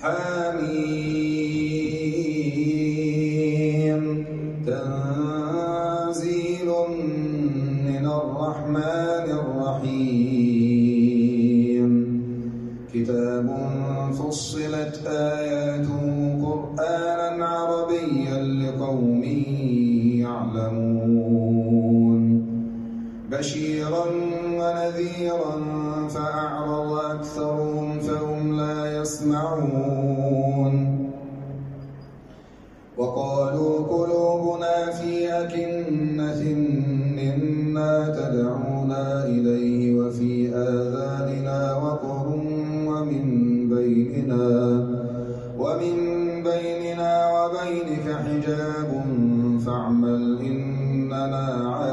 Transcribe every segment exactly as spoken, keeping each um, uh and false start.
حميم تنزيل من الرحمن الرحيم كتاب فصلت آياته قرآنا عربيا لقوم يعلمون بشيرا ونذيرا فأعرض أكثرهم فهم لا يسمعون وقالوا قلوبنا في أكنة مما تدعونا إليه وفي آذاننا وقر ومن بيننا ومن بيننا وبينك حجاب فاعمل إننا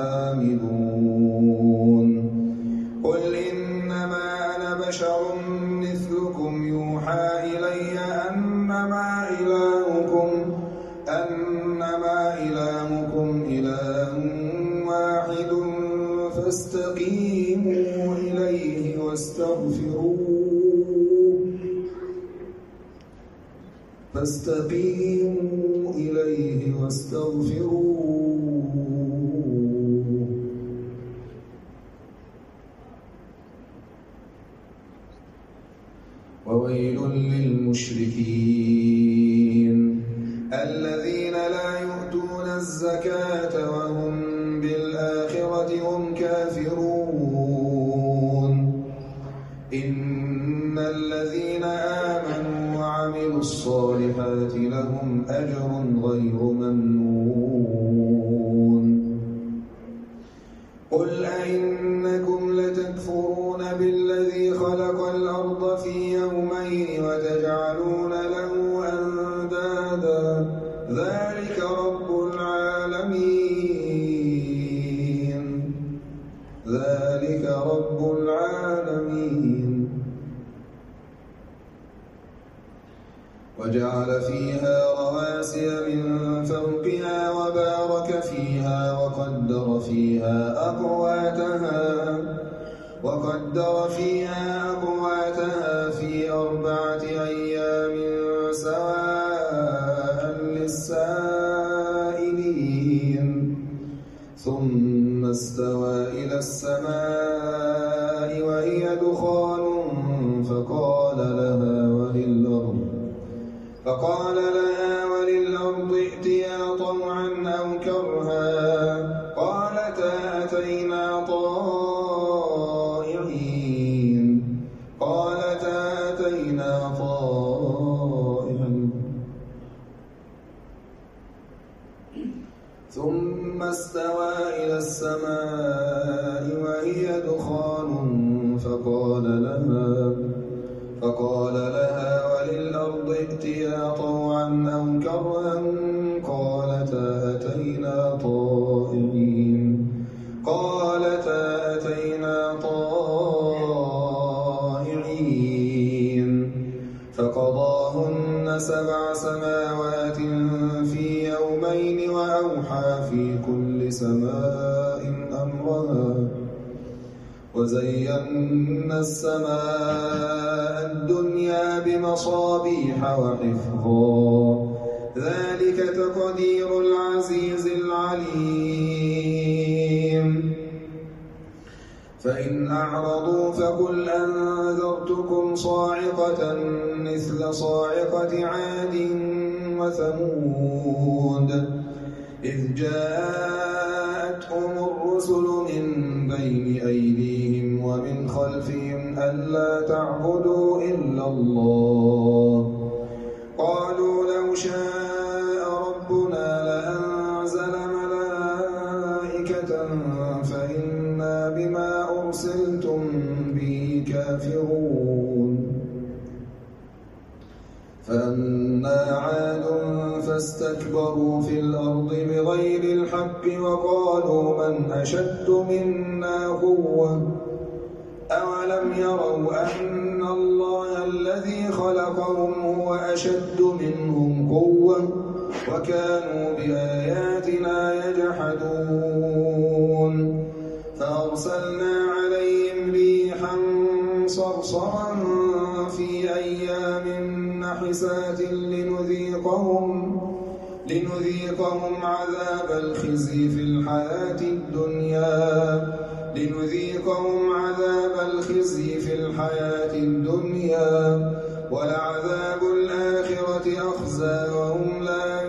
عاملون قل إنما أنا بشر مثلكم يوحى إلي أنما إلهكم أنما إلهكم إله واحد فاستقيموا إليه واستغفروه فاستقيموا إليه واستغفروه وويل للمشركين الذين لا يؤتون الزكاة وهم بالآخرة هم كافرون إن الذين آمنوا وعملوا الصالحات لهم أجر غير ممنون قل أئنكم لتكفرون بالذي خلق الأرض في يومين وتجعلون له أندادا ذلك رب العالمين ذلك رب العالمين وجعل فيها رواسي من فوقها وبارك فيها وقدر فيها أقواتها وقدر فيها أقواتها في أربعة أيام سواء للسائلين ثم استوى إلى السماء وهي دخان فقال لها وللأرض فقال لها وللأرض ائتيا طوعا أو كرها قالتا أتينا طائعين قالتا أتينا طائعين ثم استوى إلى السماء وهي دخان فقال لها فقال لها وللأرض ائتيا طوعا أو كرها قالتا أتينا طائعين قالتا أتينا طائعين فقضاهن سبع سماوات في يومين وأوحى في كل سماء أمرها وزينا السماء الدنيا بمصابيح وحفظا ذلك تقدير العزيز العليم فإن أعرضوا فقل أنذرتكم صاعقة مثل صاعقة عاد وثمود إذ جاءتهم الرسل من بين أيديهم ومن خلفهم ألا تعبدوا إلا الله قالوا لو شاء ربنا لأنزل ملائكة فإنا بما أرسلتم به كافرون فأما عاد فاستكبروا في الأرض بغير الحق وقالوا من أشد منا قوة أولم يروا أن الله الذي خلقهم هو أشد منهم قوة وكانوا بآياتنا يجحدون فأرسلنا عليهم ريحا صرصرا في أيام نحسات ناقصات لنذيقهم لنذيقهم عذاب الخزي في الحياة الدنيا لنذيقهم عذاب الخزي في الحياة الدنيا ولعذاب الآخرة أخزى وهم لا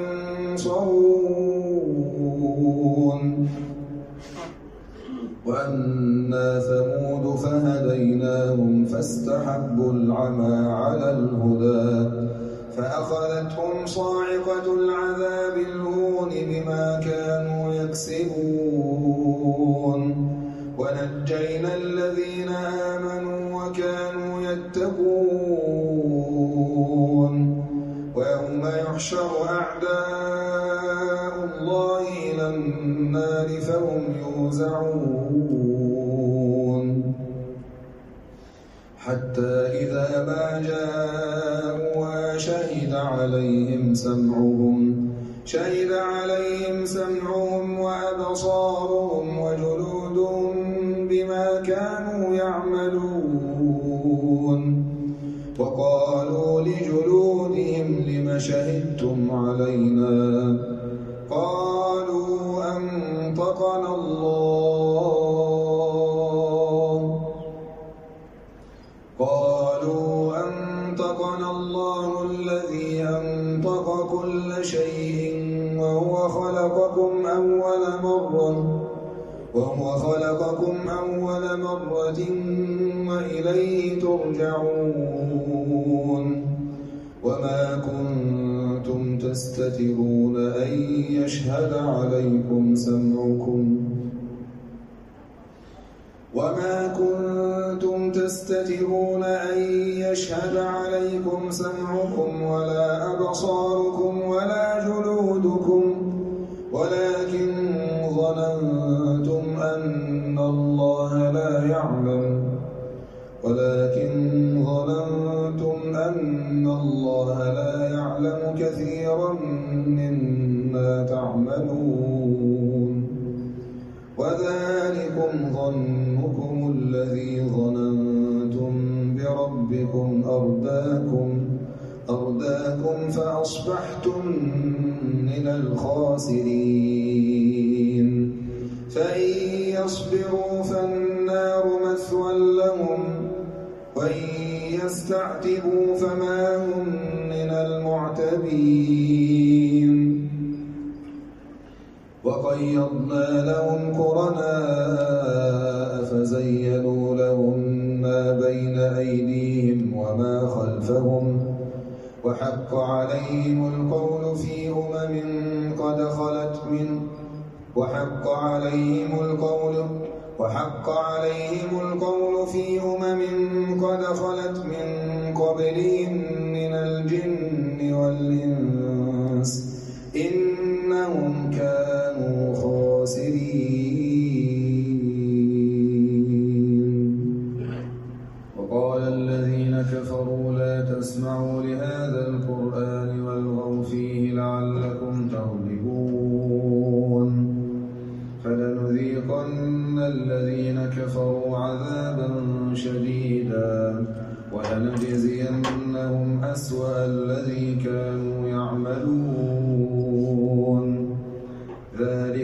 ينصرون. وأما ثمود فهديناهم فاستحبوا العمى على الهدى فأخذتهم صاعقة العذاب الهون بما كانوا يكسبون ونجينا الذين آمنوا وكانوا يتقون. ويوم يحشر أعداء الله إلى النار فهم يوزعون حتى إذا ما جاءوها شهد عليهم سمعهم شهد عليهم سمعهم وأبصارهم وجلودهم بما كانوا يعملون. وقالوا لجلودهم لم شهدتم علينا قالوا أنطقنا الله قالوا أنطقنا الله الذي أنطق كل شيء وهو خلقكم أول مرة وهو خلقكم أول مرة وإليه ترجعون. وما كنتم تستترون أن يشهد عليكم سمعكم وما كنتم تستترون أن يشهد عليكم سمعكم ولا أبصاركم ولا جلودكم ولكن ظننتم أن الله لا يعلم ولكن ظننتم أن الله لا يعلم كثيرا مما تعملون. وذلكم ظنكم الذي ظننتم بربكم أرداكم أرداكم فأصبحتم من الخاسرين. فإن يصبروا فالنار مثوى لهم وإن يستعتبوا فما هم من المعتبين. وقيضنا لهم قرناء فزينوا لهم ما بين أيديهم وما خلفهم وحق عليهم القول في أمم قد خلت من وحق عليهم القول وحق عليهم القول في أمم قد خلت من قبلهم من الجن والإنس إنهم كانوا خاسرين. وقال الذين كفروا لا تسمعوا لهذا القرآن والغوا فيه لعلكم تغلبون. فلنذيقن الذين كفروا عذابا شديدا ولنجزينهم أسوأ الذي كانوا يعملون. ذلك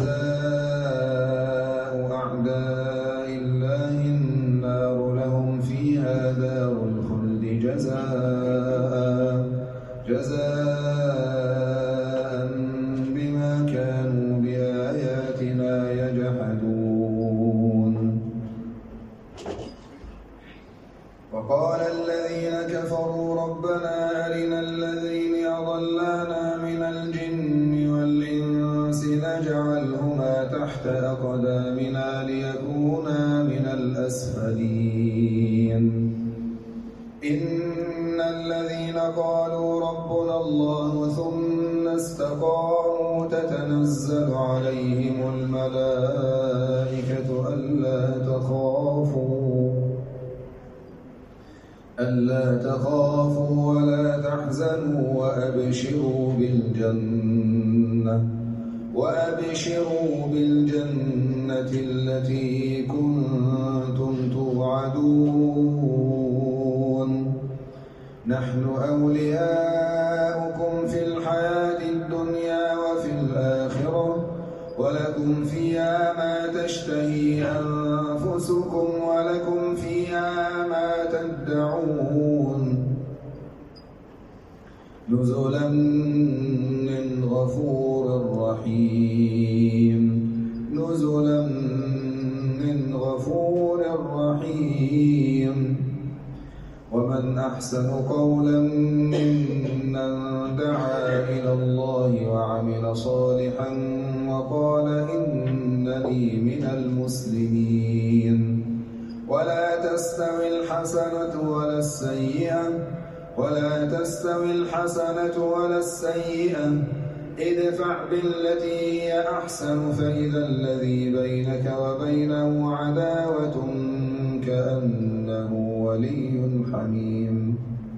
جزاء أعداء الله النار لهم فيها دار الخلد جزاء جزاء بما كانوا بآياتنا يجحدون. وقال الذين كفروا ربنا أرنا الذين أضلانا من الجن والإنس نجعلهما تحت أقدامنا ليكونا من الأسفلين. إن الذين قالوا ربنا الله ثم استقاموا تتنزل عليهم الملائكة ألا تخافوا ألا تخافوا ولا تحزنوا وأبشروا بالجنة وأبشروا بالجنة التي كنتم توعدون. نحن أولياؤكم في الحياة الدنيا وفي الآخرة ولكم فيها ما تشتهي أنفسكم ولكم فيها ما تدعون نزلا من غفور رحيم نزلا من غفور رحيم ومن أحسن قولا ممن دعا إلى الله وعمل صالحا وقال إنني من المسلمين ولا تستوي الحسنة ولا السيئة ولا تستوي الحسنة ولا السيئة ادفع بالتي هي أحسن فإذا الذي بينك وبينه عداوة كأنه ولي حميم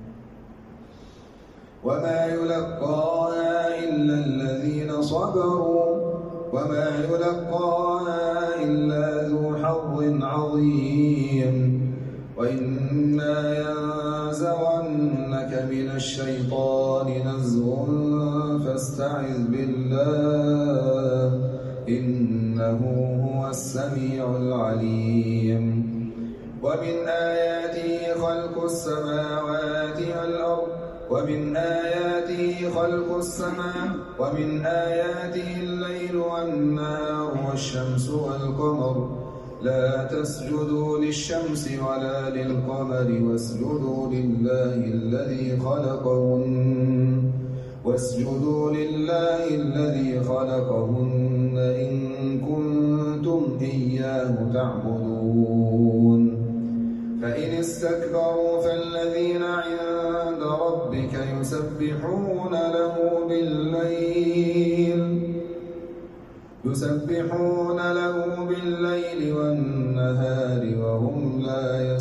وما يلقاها إلا الذين صبروا وما يلقاها إلا ذو حظ عظيم وإما ينزغنك من الشيطان نزغ فاستعذ بالله إنه هو السميع العليم ومن آياته خلق السماوات والأرض ومن آياته خلق السماء ومن آياته الليل والنهار والشمس والقمر لا تسجدوا للشمس ولا للقمر واسجدوا لله الذي خلقهن واسجدوا لله الذي خلقهن إن كنتم إياه تعبدون فإن استكبروا فالذين عند ربك يسبحون له بالليل يسبحون له بالليل والنهار وهم لا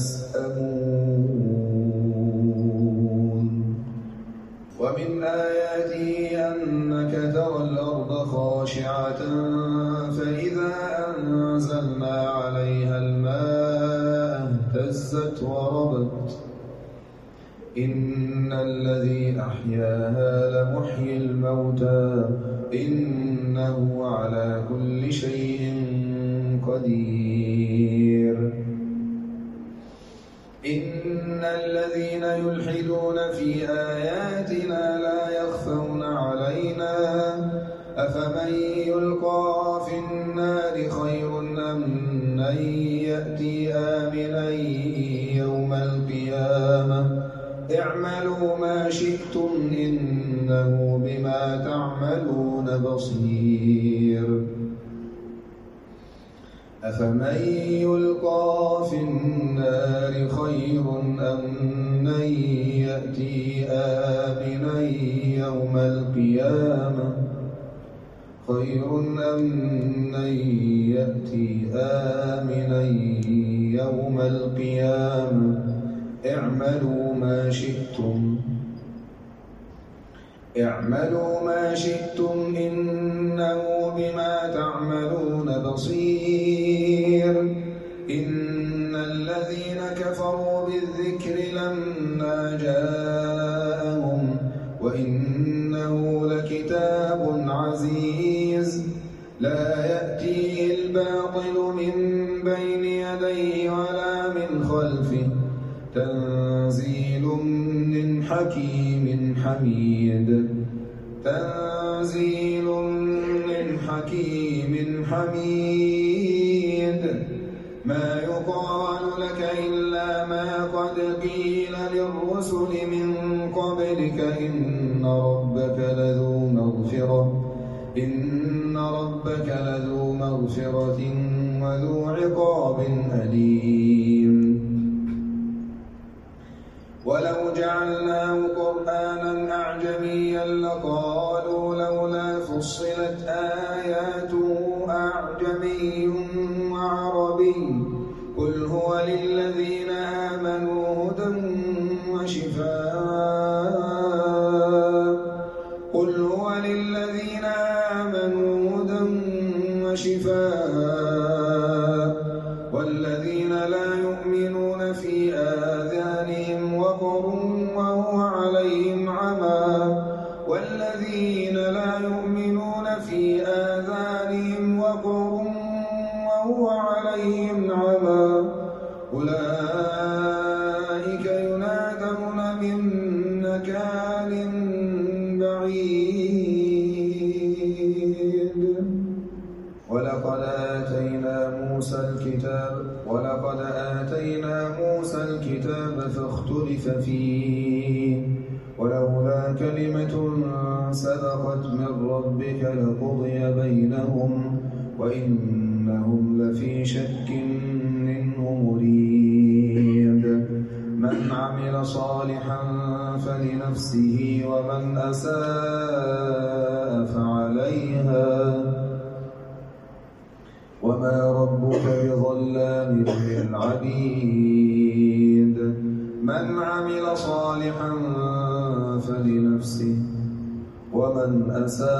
يسأمون ومن آياته أنك ترى الأرض خاشعة فإذا أنزلنا عليها الماء اهتزت وربت إن الذي أحياها لمحيي الموتى إنه على كل شيء قدير إن الذين يلحدون في آياتنا لا يخفون علينا أفمن يلقى في النار خير أم من يأتي آمنا يوم القيامة اعملوا ما شئتم إنه بما تعملون بصير أفمن يلقى في النار خير أم من يأتي آمنا يوم القيامة خير أم من يأتي آمنا يوم القيامة اعملوا ما شئتم اعملوا ما شئتم إنه بما تعملون بصير إن الذين كفروا بالذكر لما جاءهم وإنه لكتاب عزيز لا يأتيه الباطل من بين يديه ولا من خلفه تنزيل من حكيم حميد تنزيل من حكيم حميد ما يقال لك إلا ما قد قيل للرسل من قبلك إن ربك لذو مغفرة إن ربك لذو مغفرة وذو عقاب أليم ولو جعلناه قرآنا أعجميا لقالوا لولا فصلت آياته أعجمي وعربي قل هو للذين آمنوا هدى وشفاء قل هو للذين آمنوا هدى وشفاء والذين لا يؤمنون في آذانهم وقر وهو والذين لا يؤمنون في آذانهم وقر وهو عليهم عمى أولئك ينادون من مكان بعيد ولقد آتينا موسى الكتاب ولقد آتينا موسى الكتاب فاختلف فيه ولولا كلمة سبقت من ربك لقضي بينهم وإنهم لفي شك منه مريب من عمل صالحا فلنفسه ومن أساء فعليها وما ربك بظلام للعبيد من عمل صالحا فلنفسه ومن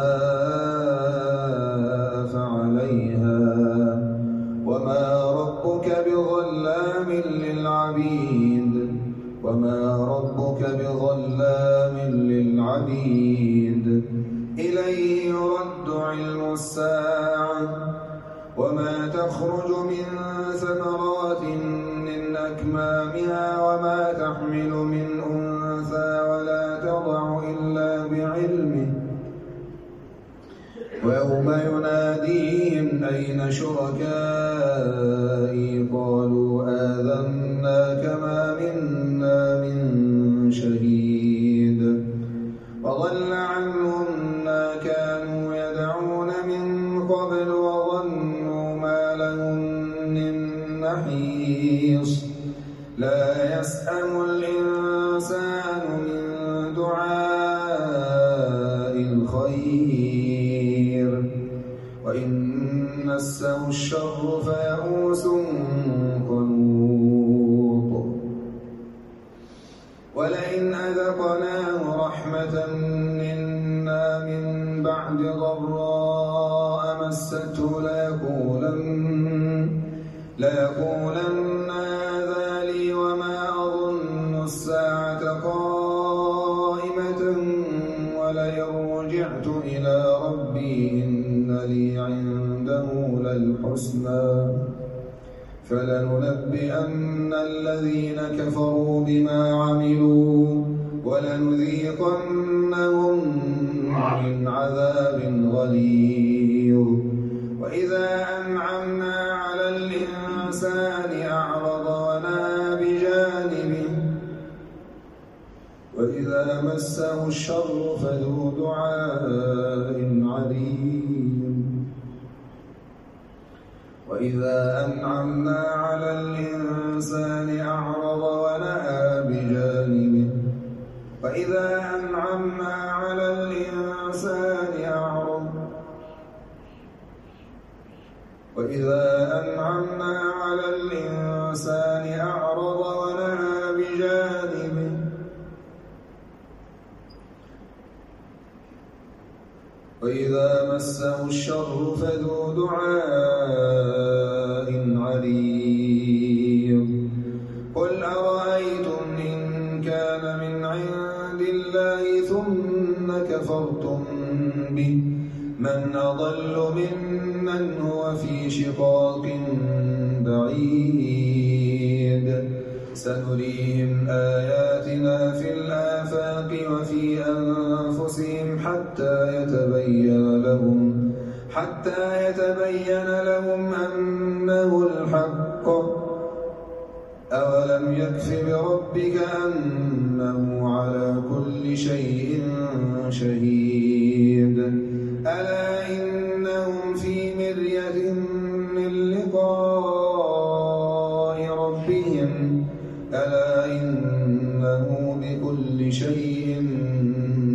أساء فعليها وما ربك بظلام للعبيد وما ربك بظلام للعبيد إليه يرد علم الساعة وما تخرج من ثمرات من أكمامها وما تحمل من أنثى ولا تضع إلا بعلمه ويوم يناديهم أين شركائي قالوا آذناك ما منا من شهيد وضل عنهم ما كانوا يدعون من قبل وظنوا ما لهم من محيص لا يسأم الإنسان من دعاء الخير وإن مسه الشر فيئوس قنوط ولئن أذقناه رحمة منا من بعد ضراء مسته ليقولن ليقولن هذا لي وما أظن الساعة قائمة ولئن رجعت إلى ربي إن لي عنده للحسنى فلننبئن الذين كفروا بما عملوا ولنذيقنهم من عذاب غليظ وإذا أنعمنا على الإنسان أعرض ونأى بجانبه وإذا مسه الشر فذو دعاء عريض وإذا أنعمنا على الإنسان أعرض ونأى بجانبه وإذا أنعمنا على الإنسان أعرض وإذا أنعمنا على الإنسان أعرض ونأى بجانبه وإذا مسه الشر فذو دعاء عريض قل أرأيتم إن كان من عند الله ثم كفرتم به من أضل ممن هو في شقاق بعيد سنريهم آياتنا في الآفاق وفي أنفسهم حتى يتبين لهم حتى يتبين لهم أنه الحق أولم يكف بربك أنه على كل شيء شهيد ألا إنهم في مرية من لقاء ربهم ألا إنه بكل شيء